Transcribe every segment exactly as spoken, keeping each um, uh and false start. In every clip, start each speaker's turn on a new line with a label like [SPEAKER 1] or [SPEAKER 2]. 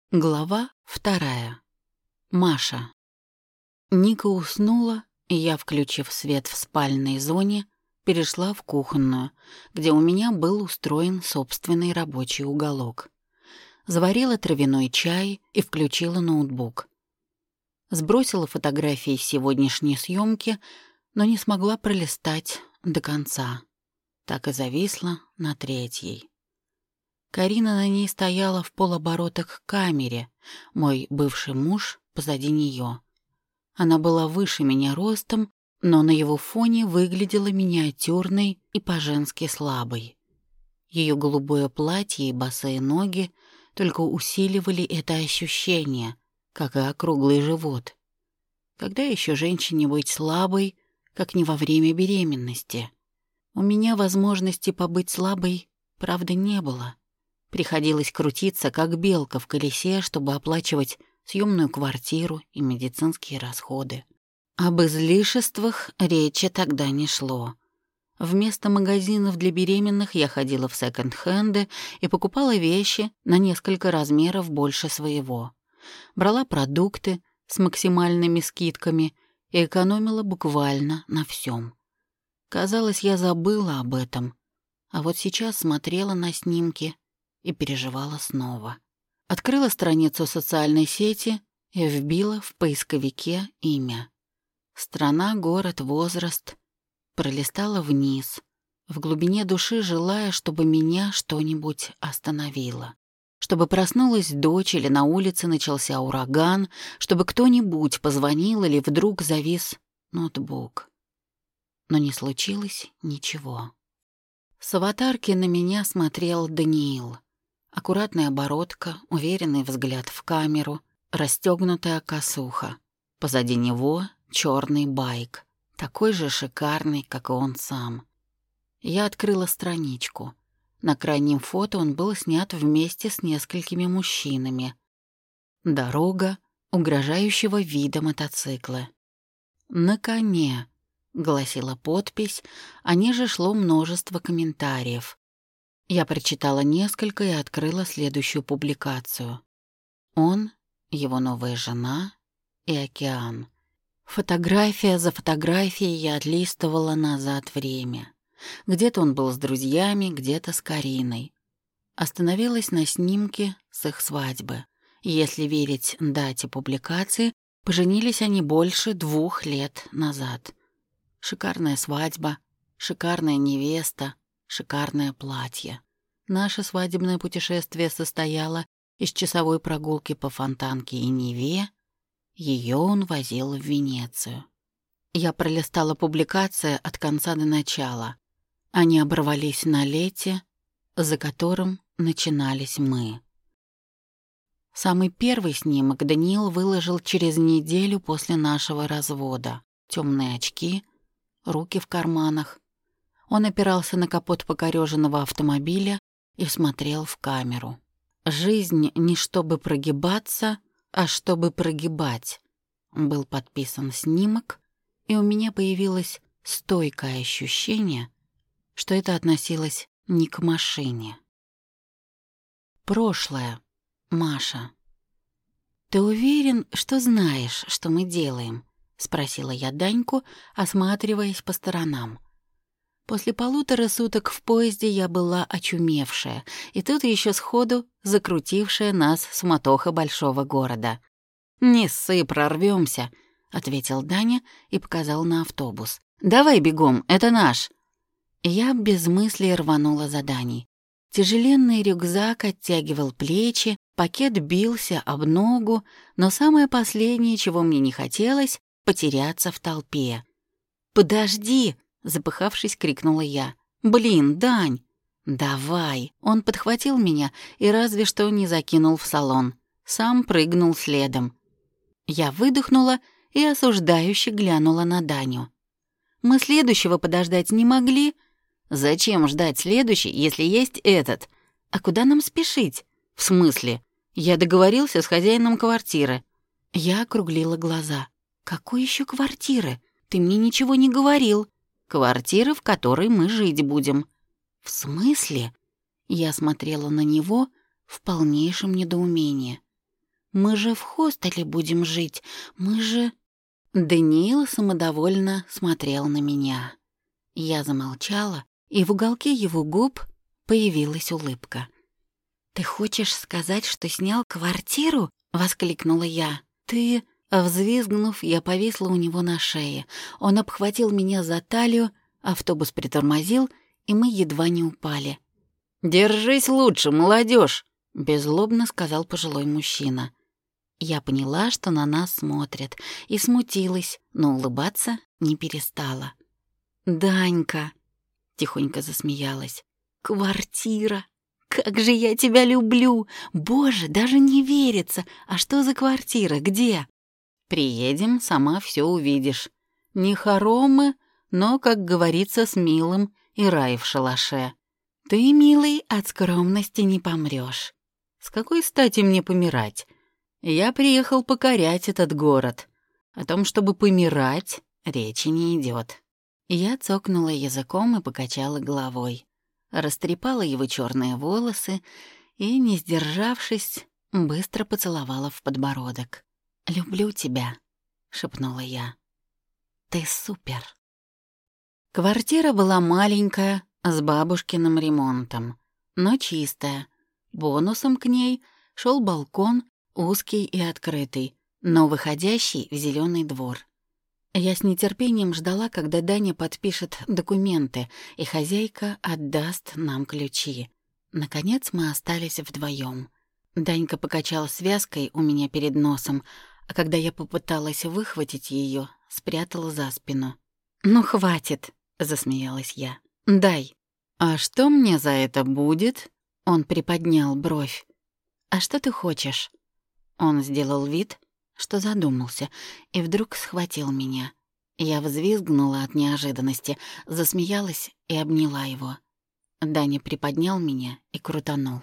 [SPEAKER 1] Глава вторая. Маша. Ника уснула, и я, включив свет в спальной зоне, перешла в кухонную, где у меня был устроен собственный рабочий уголок. Заварила травяной чай и включила ноутбук. Сбросила фотографии сегодняшней съемки, но не смогла пролистать до конца. Так и зависла на третьей. Карина на ней стояла в полоборота к камере, мой бывший муж позади нее. Она была выше меня ростом, но на его фоне выглядела миниатюрной и по-женски слабой. Ее голубое платье и босые ноги только усиливали это ощущение, как и округлый живот. Когда еще женщине быть слабой, как не во время беременности? У меня возможности побыть слабой, правда, не было. Приходилось крутиться, как белка в колесе, чтобы оплачивать съемную квартиру и медицинские расходы. Об излишествах речи тогда не шло. Вместо магазинов для беременных я ходила в секонд-хенды и покупала вещи на несколько размеров больше своего. Брала продукты с максимальными скидками и экономила буквально на всем. Казалось, я забыла об этом, а вот сейчас смотрела на снимки и переживала снова. Открыла страницу социальной сети и вбила в поисковике имя. Страна, город, возраст. Пролистала вниз, в глубине души желая, чтобы меня что-нибудь остановило. Чтобы проснулась дочь или на улице начался ураган, чтобы кто-нибудь позвонил или вдруг завис ноутбук. Но не случилось ничего. С аватарки на меня смотрел Даниил. Аккуратная оборотка, уверенный взгляд в камеру, расстегнутая косуха. Позади него черный байк, такой же шикарный, как и он сам. Я открыла страничку. На крайнем фото он был снят вместе с несколькими мужчинами. Дорога угрожающего вида мотоцикла. «На коне», — гласила подпись, а ниже шло множество комментариев. Я прочитала несколько и открыла следующую публикацию. Он, его новая жена и океан. Фотография за фотографией я отлистывала назад время. Где-то он был с друзьями, где-то с Кариной. Остановилась на снимке с их свадьбы. Если верить дате публикации, поженились они больше двух лет назад. Шикарная свадьба, шикарная невеста, шикарное платье. Наше свадебное путешествие состояло из часовой прогулки по Фонтанке и Неве. Ее он возил в Венецию. Я пролистала публикации от конца до начала. Они оборвались на лете, за которым начинались мы. Самый первый снимок Даниил выложил через неделю после нашего развода. Темные очки, руки в карманах. Он опирался на капот покорёженного автомобиля и смотрел в камеру. «Жизнь не чтобы прогибаться, а чтобы прогибать», был подписан снимок, и у меня появилось стойкое ощущение, что это относилось не к машине. Прошлое. Маша. «Ты уверен, что знаешь, что мы делаем?» — спросила я Даньку, осматриваясь по сторонам. После полутора суток в поезде я была очумевшая, и тут еще сходу закрутившая нас суматоха большого города. «Не ссы, прорвемся», — ответил Даня и показал на автобус. «Давай бегом, это наш». Я без мысли рванула за Даней. Тяжеленный рюкзак оттягивал плечи, пакет бился об ногу, но самое последнее, чего мне не хотелось — потеряться в толпе. «Подожди!» — запыхавшись, крикнула я. «Блин, Дань!» «Давай!» Он подхватил меня и разве что не закинул в салон. Сам прыгнул следом. Я выдохнула и осуждающе глянула на Даню. «Мы следующего подождать не могли?» «Зачем ждать следующий, если есть этот?» «А куда нам спешить?» «В смысле? Я договорился с хозяином квартиры». Я округлила глаза. «Какой еще квартиры? Ты мне ничего не говорил». «Квартира, в которой мы жить будем». «В смысле?» Я смотрела на него в полнейшем недоумении. Мы же в хостеле будем жить, мы же...» Даниил самодовольно смотрел на меня. Я замолчала, и в уголке его губ появилась улыбка. «Ты хочешь сказать, что снял квартиру?» — воскликнула я. «Ты...» Взвизгнув, я повисла у него на шее. Он обхватил меня за талию, автобус притормозил, и мы едва не упали. «Держись лучше, молодежь!» — беззлобно сказал пожилой мужчина. Я поняла, что на нас смотрят, и смутилась, но улыбаться не перестала. «Данька!» — тихонько засмеялась. «Квартира! Как же я тебя люблю! Боже, даже не верится! А что за квартира? Где?» «Приедем, сама все увидишь. Не хоромы, но, как говорится, с милым и рай в шалаше. Ты, милый, от скромности не помрёшь. С какой стати мне помирать? Я приехал покорять этот город. О том, чтобы помирать, речи не идёт». Я цокнула языком и покачала головой. Растрепала его чёрные волосы и, не сдержавшись, быстро поцеловала в подбородок. «Люблю тебя», — шепнула я. «Ты супер». Квартира была маленькая, с бабушкиным ремонтом, но чистая. Бонусом к ней шел балкон, узкий и открытый, но выходящий в зеленый двор. Я с нетерпением ждала, когда Даня подпишет документы, и хозяйка отдаст нам ключи. Наконец мы остались вдвоем. Данька покачал связкой у меня перед носом, а когда я попыталась выхватить ее, спрятала за спину. «Ну, хватит», — засмеялась я. «Дай». «А что мне за это будет?» Он приподнял бровь. «А что ты хочешь?» Он сделал вид, что задумался, и вдруг схватил меня. Я взвизгнула от неожиданности, засмеялась и обняла его. Даня приподнял меня и крутанул.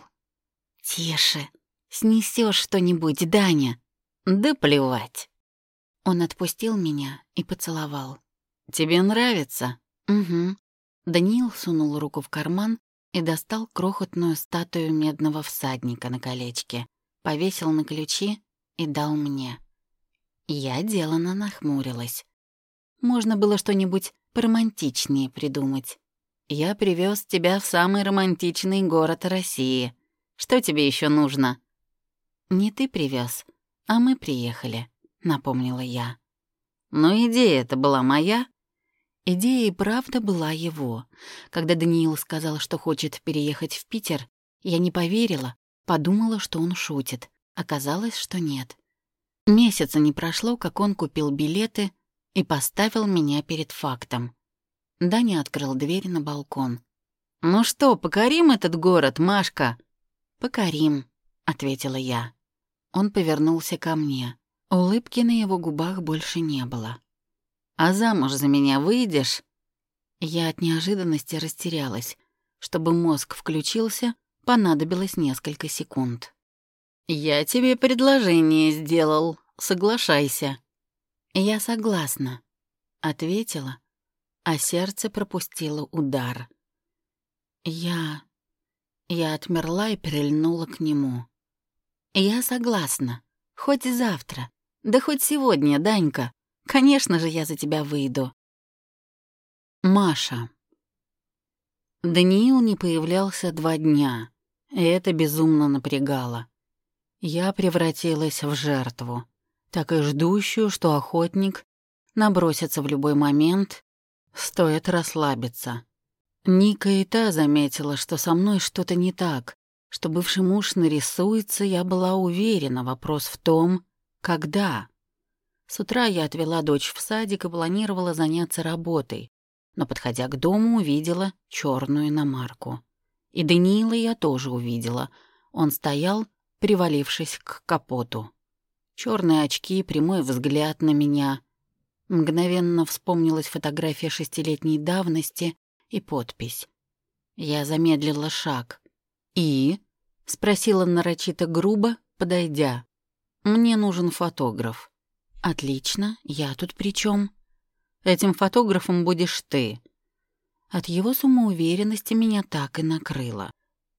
[SPEAKER 1] «Тише! Снесёшь что-нибудь, Даня!» «Да плевать!» Он отпустил меня и поцеловал. «Тебе нравится?» «Угу». Даниил сунул руку в карман и достал крохотную статую медного всадника на колечке, повесил на ключи и дал мне. Я деланно нахмурилась. Можно было что-нибудь поромантичнее придумать. «Я привез тебя в самый романтичный город России. Что тебе еще нужно?» «Не ты привез, а мы приехали», — напомнила я. «Но идея-то была моя». Идея и правда была его. Когда Даниил сказал, что хочет переехать в Питер, я не поверила, подумала, что он шутит. Оказалось, что нет. Месяца не прошло, как он купил билеты и поставил меня перед фактом. Даня открыл дверь на балкон. «Ну что, покорим этот город, Машка?» «Покорим», — ответила я. Он повернулся ко мне. Улыбки на его губах больше не было. «А замуж за меня выйдешь?» Я от неожиданности растерялась. Чтобы мозг включился, понадобилось несколько секунд. «Я тебе предложение сделал. Соглашайся». «Я согласна», — ответила, а сердце пропустило удар. Я... Я отмерла и прильнула к нему. «Я согласна. Хоть завтра. Да хоть сегодня, Данька. Конечно же, я за тебя выйду». Маша. Даниил не появлялся два дня, и это безумно напрягало. Я превратилась в жертву, так и ждущую, что охотник набросится в любой момент, стоит расслабиться. Ника и та заметила, что со мной что-то не так, что бывший муж нарисуется, я была уверена, вопрос в том, когда. С утра я отвела дочь в садик и планировала заняться работой, но, подходя к дому, увидела черную иномарку. И Даниила я тоже увидела. Он стоял, привалившись к капоту. Черные очки, прямой взгляд на меня. Мгновенно вспомнилась фотография шестилетней давности и подпись. Я замедлила шаг. «И?» — спросила нарочито грубо, подойдя. «Мне нужен фотограф». «Отлично, я тут при чем? Этим фотографом будешь ты». От его самоуверенности меня так и накрыло.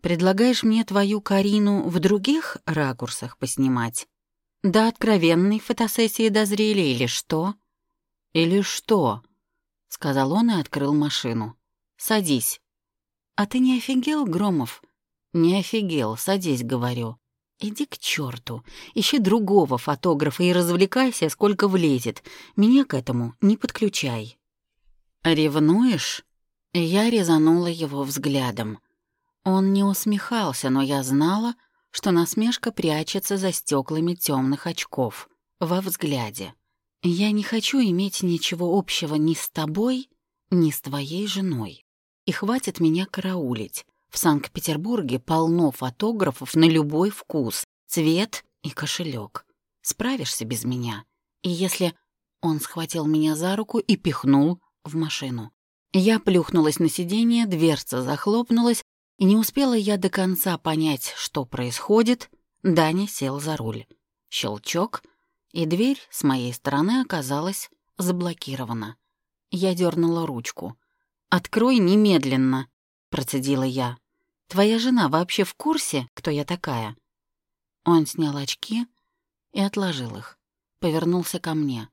[SPEAKER 1] Предлагаешь мне твою Карину в других ракурсах поснимать? До откровенной фотосессии дозрели или что?» «Или что?» — сказал он и открыл машину. «Садись». «А ты не офигел, Громов?» «Не офигел, садись, говорю». «Иди к черту, ищи другого фотографа и развлекайся, сколько влезет. Меня к этому не подключай». «Ревнуешь?» Я резанула его взглядом. Он не усмехался, но я знала, что насмешка прячется за стеклами темных очков, во взгляде. «Я не хочу иметь ничего общего ни с тобой, ни с твоей женой. И хватит меня караулить. В Санкт-Петербурге полно фотографов на любой вкус, цвет и кошелек. Справишься без меня. И если...» Он схватил меня за руку и пихнул в машину. Я плюхнулась на сиденье, дверца захлопнулась, и не успела я до конца понять, что происходит, Даня сел за руль. Щелчок, и дверь с моей стороны оказалась заблокирована. Я дернула ручку. «Открой немедленно», — процедила я. «Твоя жена вообще в курсе, кто я такая?» Он снял очки и отложил их, повернулся ко мне.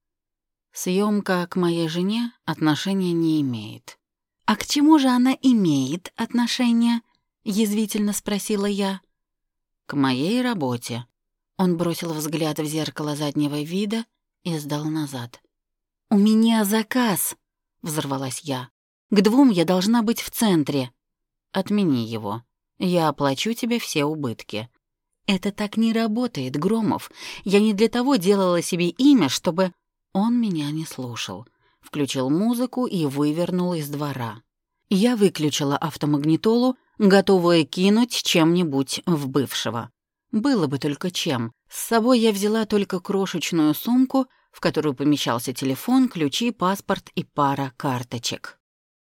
[SPEAKER 1] «Съемка к моей жене отношения не имеет». «А к чему же она имеет отношение?» — язвительно спросила я. «К моей работе». Он бросил взгляд в зеркало заднего вида и сдал назад. «У меня заказ!» — взорвалась я. «К двум я должна быть в центре». «Отмени его. Я оплачу тебе все убытки». «Это так не работает, Громов. Я не для того делала себе имя, чтобы...» Он меня не слушал. Включил музыку и вывернул из двора. Я выключила автомагнитолу, готовая кинуть чем-нибудь в бывшего. Было бы только чем. С собой я взяла только крошечную сумку, в которую помещался телефон, ключи, паспорт и пара карточек.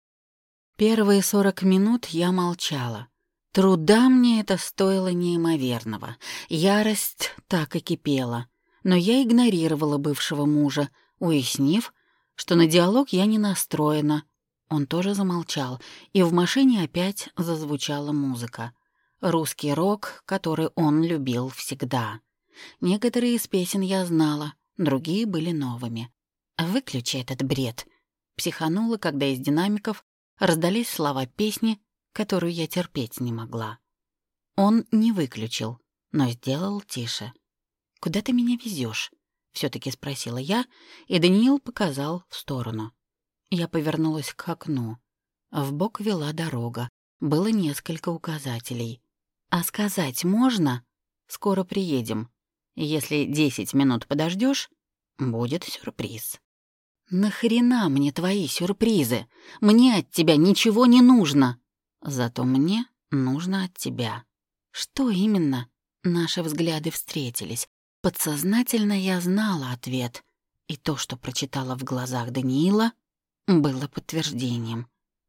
[SPEAKER 1] Первые сорок минут я молчала. Труда мне это стоило неимоверного. Ярость так и кипела. Но я игнорировала бывшего мужа, уяснив, что на диалог я не настроена. Он тоже замолчал, и в машине опять зазвучала музыка. Русский рок, который он любил всегда. Некоторые из песен я знала, другие были новыми. «Выключи этот бред», — психанула, когда из динамиков раздались слова песни, которую я терпеть не могла. Он не выключил, но сделал тише. «Куда ты меня везешь? Все-таки спросила я, и Даниил показал в сторону. Я повернулась к окну. Вбок вела дорога. Было несколько указателей. «А сказать можно? Скоро приедем. Если десять минут подождешь, будет сюрприз». «Нахрена мне твои сюрпризы? Мне от тебя ничего не нужно. Зато мне нужно от тебя». «Что именно?» Наши взгляды встретились. Подсознательно я знала ответ, и то, что прочитала в глазах Даниила, было подтверждением.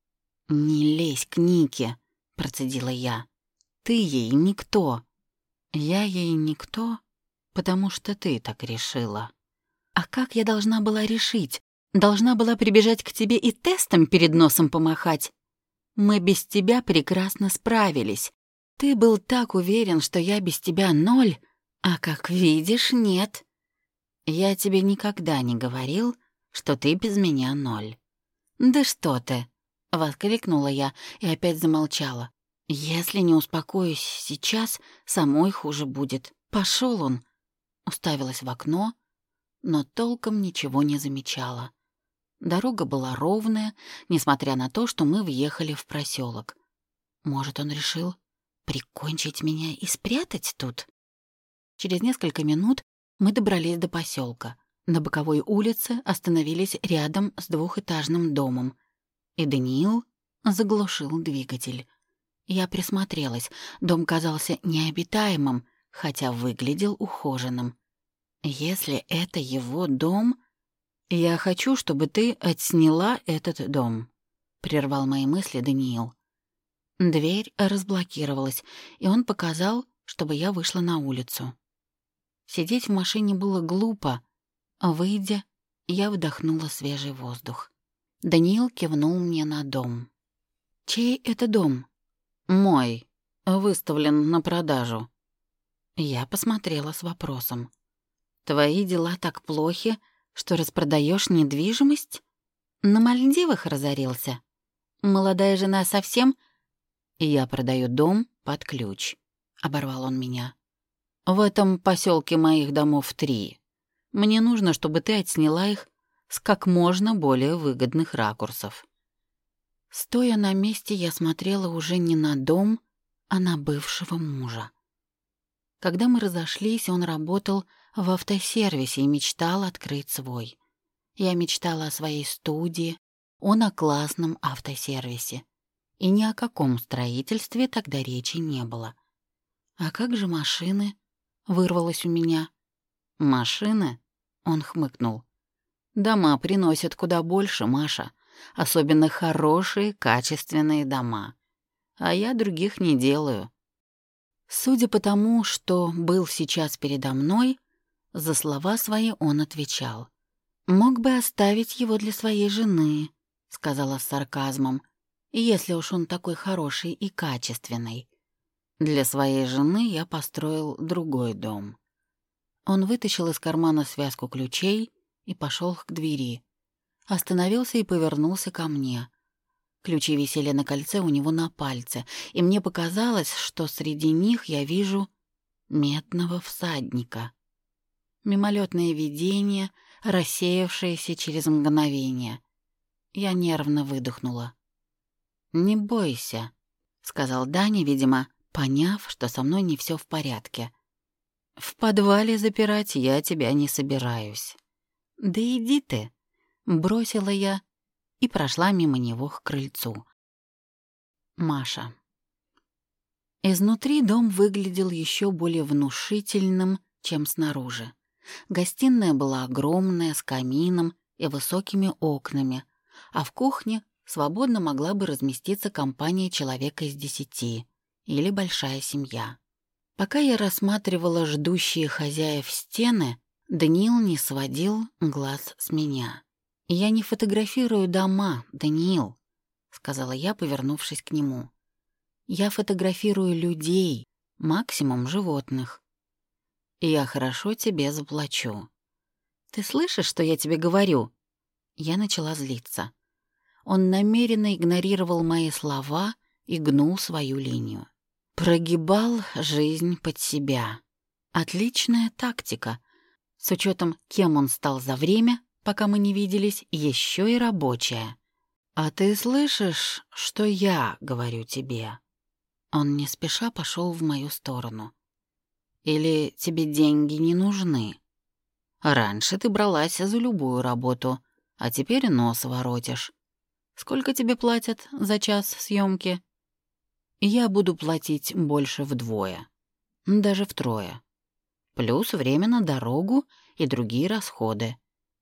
[SPEAKER 1] «Не лезь к Нике», — процедила я. «Ты ей никто». «Я ей никто, потому что ты так решила». «А как я должна была решить? Должна была прибежать к тебе и тестом перед носом помахать? Мы без тебя прекрасно справились. Ты был так уверен, что я без тебя ноль, а как видишь, нет. Я тебе никогда не говорил, что ты без меня ноль». «Да что ты!» — воскликнула я и опять замолчала. «Если не успокоюсь сейчас, самой хуже будет. Пошел он!» Уставилась в окно, но толком ничего не замечала. Дорога была ровная, несмотря на то, что мы въехали в проселок. Может, он решил прикончить меня и спрятать тут? Через несколько минут мы добрались до поселка. На боковой улице остановились рядом с двухэтажным домом, и Даниил заглушил двигатель. Я присмотрелась. Дом казался необитаемым, хотя выглядел ухоженным. Если это его дом... «Я хочу, чтобы ты отсняла этот дом», — прервал мои мысли Даниил. Дверь разблокировалась, и он показал, чтобы я вышла на улицу. Сидеть в машине было глупо. Выйдя, я вдохнула свежий воздух. Даниил кивнул мне на дом. «Чей это дом?» «Мой. выставлен на продажу». Я посмотрела с вопросом. «Твои дела так плохи, что распродаешь недвижимость? На Мальдивах разорился? Молодая жена совсем...» «Я продаю дом под ключ», — оборвал он меня. «В этом поселке моих домов три. Мне нужно, чтобы ты отсняла их с как можно более выгодных ракурсов». Стоя на месте, я смотрела уже не на дом, а на бывшего мужа. Когда мы разошлись, он работал в автосервисе и мечтал открыть свой. Я мечтала о своей студии, он о классном автосервисе. И ни о каком строительстве тогда речи не было. «А как же машины?» — вырвалось у меня. «Машины?» — он хмыкнул. «Дома приносят куда больше, Маша. Особенно хорошие, качественные дома. А я других не делаю». Судя по тому, что был сейчас передо мной, за слова свои он отвечал. «Мог бы оставить его для своей жены», — сказала с сарказмом, «если уж он такой хороший и качественный. Для своей жены я построил другой дом». Он вытащил из кармана связку ключей и пошел к двери. Остановился и повернулся ко мне. Ключи висели на кольце у него на пальце, и мне показалось, что среди них я вижу медного всадника. Мимолетное видение, рассеявшееся через мгновение. Я нервно выдохнула. «Не бойся», — сказал Даня, видимо, поняв, что со мной не все в порядке. «В подвале запирать я тебя не собираюсь». «Да иди ты», — бросила я и прошла мимо него к крыльцу. Маша. Изнутри дом выглядел еще более внушительным, чем снаружи. Гостиная была огромная, с камином и высокими окнами, а в кухне свободно могла бы разместиться компания человека из десяти или большая семья. Пока я рассматривала ждущие хозяев стены, Даниил не сводил глаз с меня. «Я не фотографирую дома, Даниил», — сказала я, повернувшись к нему. «Я фотографирую людей, максимум животных. И я хорошо тебе заплачу». «Ты слышишь, что я тебе говорю?» Я начала злиться. Он намеренно игнорировал мои слова и гнул свою линию. Прогибал жизнь под себя. Отличная тактика. С учетом, кем он стал за время, пока мы не виделись, еще и рабочая. «А ты слышишь, что я говорю тебе?» Он не спеша пошел в мою сторону. «Или тебе деньги не нужны? Раньше ты бралась за любую работу, а теперь нос воротишь. Сколько тебе платят за час съемки? Я буду платить больше вдвое, даже втрое. Плюс время на дорогу и другие расходы.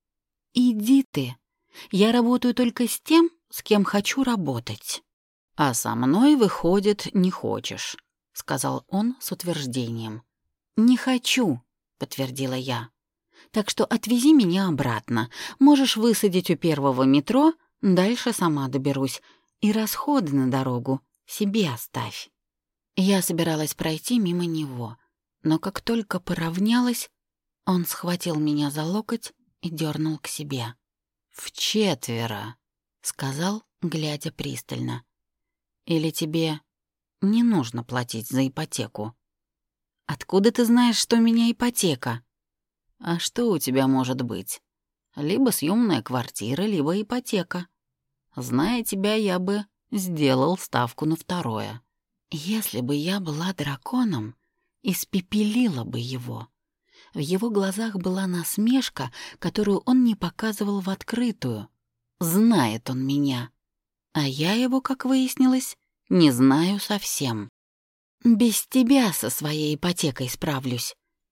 [SPEAKER 1] Иди ты. Я работаю только с тем, с кем хочу работать. А со мной, выходит, не хочешь», — сказал он с утверждением. «Не хочу», — подтвердила я. «Так что отвези меня обратно. Можешь высадить у первого метро, дальше сама доберусь. И расходы на дорогу себе оставь». Я собиралась пройти мимо него, но как только поравнялась, он схватил меня за локоть и дернул к себе. «Вчетверо», — сказал, глядя пристально. «Или тебе не нужно платить за ипотеку?» «Откуда ты знаешь, что у меня ипотека?» «А что у тебя может быть? Либо съемная квартира, либо ипотека. Зная тебя, я бы сделал ставку на второе». Если бы я была драконом, испепелила бы его. В его глазах была насмешка, которую он не показывал в открытую. Знает он меня. А я его, как выяснилось, не знаю совсем. Без тебя со своей ипотекой справлюсь.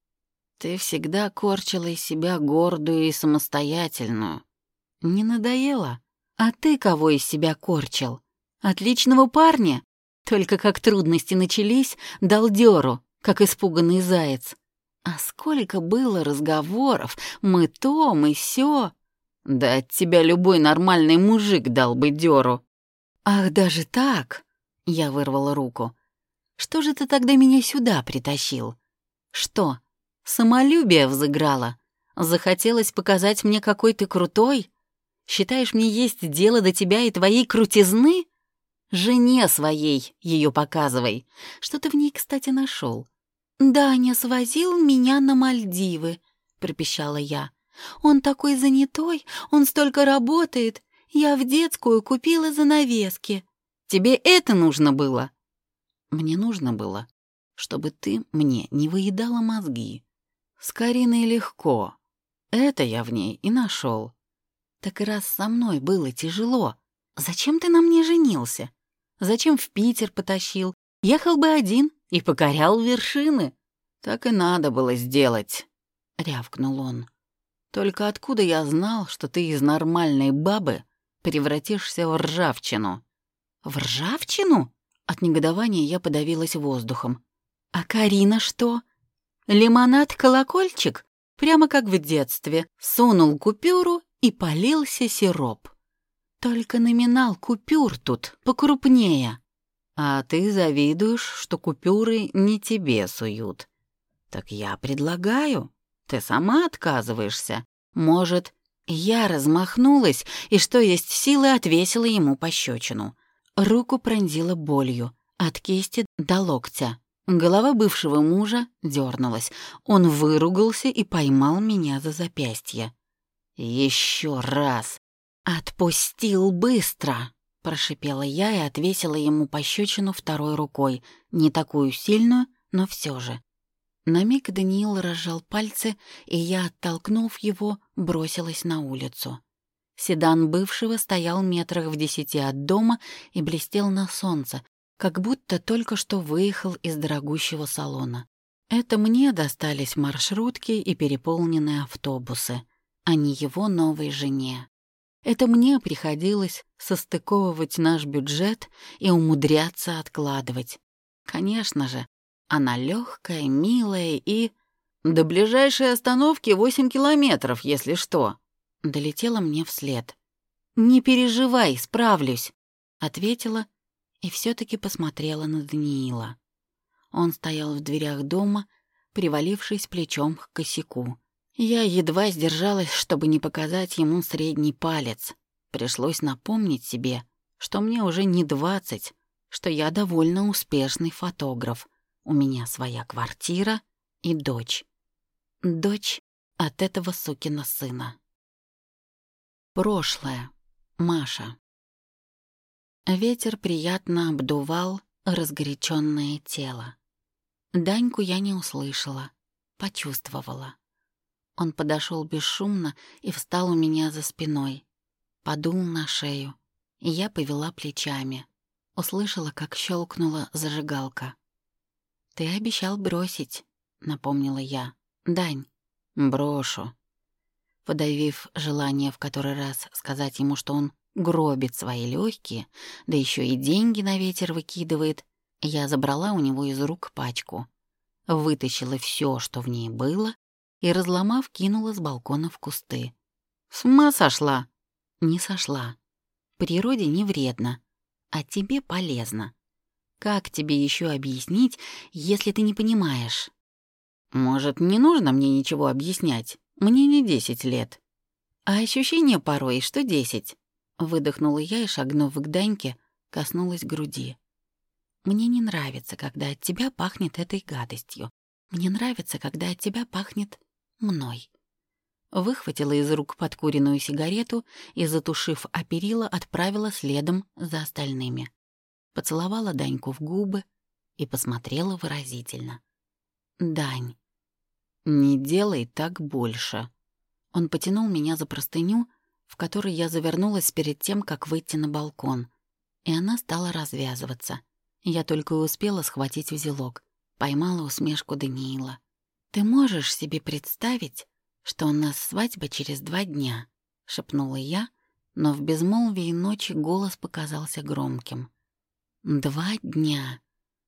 [SPEAKER 1] Ты всегда корчила из себя гордую и самостоятельную. Не надоело? А ты кого из себя корчил? Отличного парня? Только как трудности начались, дал дёру, как испуганный заяц. А сколько было разговоров, мы то, мы сё. Да от тебя любой нормальный мужик дал бы дёру. Ах, даже так? Я вырвала руку. Что же ты тогда меня сюда притащил? Что, самолюбие взыграло? Захотелось показать мне, какой ты крутой? Считаешь, мне есть дело до тебя и твоей крутизны? Жене своей ее показывай. Что ты в ней, кстати, нашел? «Даня свозил меня на Мальдивы», — пропищала я. «Он такой занятой, он столько работает. Я в детскую купила занавески». «Тебе это нужно было?» «Мне нужно было, чтобы ты мне не выедала мозги. С Кариной легко. Это я в ней и нашел. Так и раз со мной было тяжело, зачем ты на мне женился? Зачем в Питер потащил? Ехал бы один и покорял вершины». «Так и надо было сделать», — рявкнул он. «Только откуда я знал, что ты из нормальной бабы превратишься в ржавчину?» «В ржавчину?» От негодования я подавилась воздухом. «А Карина что? Лимонад-колокольчик?» Прямо как в детстве. Сунул купюру и полился сироп. Только номинал купюр тут покрупнее. А ты завидуешь, что купюры не тебе суют. Так я предлагаю. Ты сама отказываешься. Может, я размахнулась и, что есть силы, отвесила ему пощечину. Руку пронзила болью, от кисти до локтя. Голова бывшего мужа дернулась. Он выругался и поймал меня за запястье. «Еще раз!» «Отпустил быстро!» — прошипела я и отвесила ему пощечину второй рукой. Не такую сильную, но все же. На миг Даниил разжал пальцы, и я, оттолкнув его, бросилась на улицу. Седан бывшего стоял метрах в десяти от дома и блестел на солнце, как будто только что выехал из дорогущего салона. Это мне достались маршрутки и переполненные автобусы, а не его новой жене. Это мне приходилось состыковывать наш бюджет и умудряться откладывать. Конечно же, она легкая, милая и... «До ближайшей остановки восемь километров, если что», — долетела мне вслед. «Не переживай, справлюсь», — ответила и все-таки посмотрела на Даниила. Он стоял в дверях дома, привалившись плечом к косяку. Я едва сдержалась, чтобы не показать ему средний палец. Пришлось напомнить себе, что мне уже не двадцать, что я довольно успешный фотограф. У меня своя квартира и дочь. Дочь от этого сукина сына. Прошлое. Маша. Ветер приятно обдувал разгоряченное тело. Даньку я не услышала, почувствовала. Он подошел бесшумно и встал у меня за спиной. Подул на шею, и я повела плечами. Услышала, как щелкнула зажигалка. «Ты обещал бросить», — напомнила я. «Дань, брошу». Подавив желание в который раз сказать ему, что он гробит свои легкие, да еще и деньги на ветер выкидывает, я забрала у него из рук пачку, вытащила все, что в ней было, и, разломав, кинула с балкона в кусты. «С ума сошла?» «Не сошла. Природе не вредно, а тебе полезно. Как тебе еще объяснить, если ты не понимаешь?» «Может, не нужно мне ничего объяснять? Мне не десять лет». «А ощущение порой, что десять». Выдохнула я и, шагнув к Даньке, коснулась груди. «Мне не нравится, когда от тебя пахнет этой гадостью. Мне нравится, когда от тебя пахнет мной». Выхватила из рук подкуренную сигарету и, затушив о перила, отправила следом за остальными. Поцеловала Даньку в губы и посмотрела выразительно. «Дань, не делай так больше». Он потянул меня за простыню, в которой я завернулась перед тем, как выйти на балкон, и она стала развязываться. Я только и успела схватить узелок, поймала усмешку Даниила. «Ты можешь себе представить, что у нас свадьба через два дня?» — шепнула я, но в безмолвии ночи голос показался громким. «Два дня».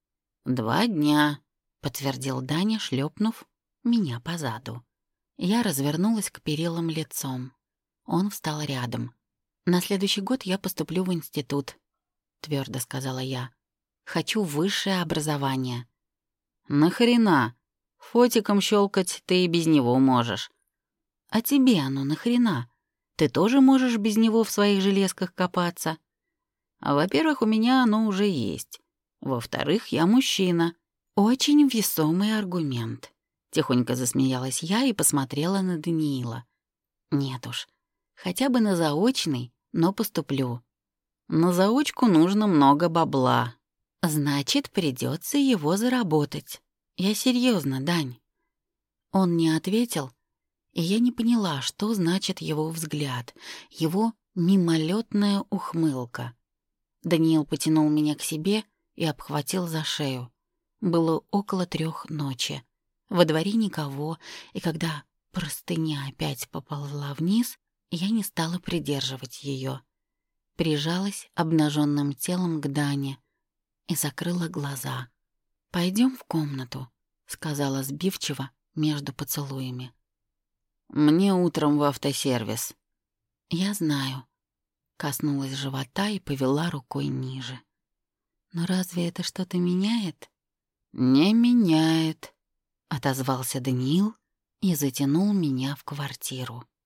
[SPEAKER 1] «Два дня», — подтвердил Даня, шлепнув меня по заду. Я развернулась к перилам лицом. Он встал рядом. «На следующий год я поступлю в институт», — твердо сказала я. Хочу высшее образование».
[SPEAKER 2] «Нахрена? Фотиком щелкать ты и без него можешь».
[SPEAKER 1] «А тебе оно нахрена? Ты тоже можешь без него в своих железках копаться».
[SPEAKER 2] А во-первых, у меня оно уже есть. Во-вторых, я мужчина».
[SPEAKER 1] «Очень весомый аргумент», — тихонько засмеялась я и посмотрела на Даниила. «Нет уж, хотя бы на заочный, но поступлю».
[SPEAKER 2] «На заочку нужно много бабла».
[SPEAKER 1] «Значит, придется его заработать. Я серьезно, Дань». Он не ответил, и я не поняла, что значит его взгляд, его мимолетная ухмылка. Даниил потянул меня к себе и обхватил за шею. Было около трех ночи. Во дворе никого, и когда простыня опять поползла вниз, я не стала придерживать ее. Прижалась обнаженным телом к Дане и закрыла глаза. «Пойдем в комнату», — сказала сбивчиво между поцелуями.
[SPEAKER 2] «Мне утром в автосервис».
[SPEAKER 1] «Я знаю». Коснулась живота и повела рукой ниже. «Но разве это что-то меняет?»
[SPEAKER 2] «Не меняет»,
[SPEAKER 1] — отозвался Даниил и затянул меня в квартиру.